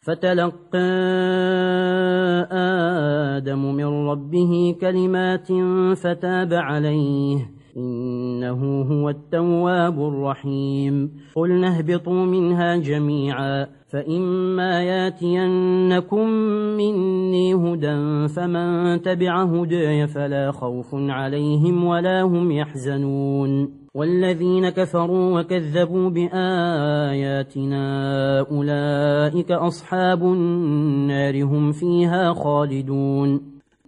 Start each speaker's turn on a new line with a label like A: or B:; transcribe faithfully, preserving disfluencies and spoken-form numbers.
A: فتلقى آدم من ربه كلمات فتاب عليه إنه هو التواب الرحيم قلنا اهبطوا منها جميعا فإما ياتينكم مني هدى فمن تبع هداي فلا خوف عليهم ولا هم يحزنون والذين كفروا وكذبوا بآياتنا أولئك أصحاب النار هم فيها خالدون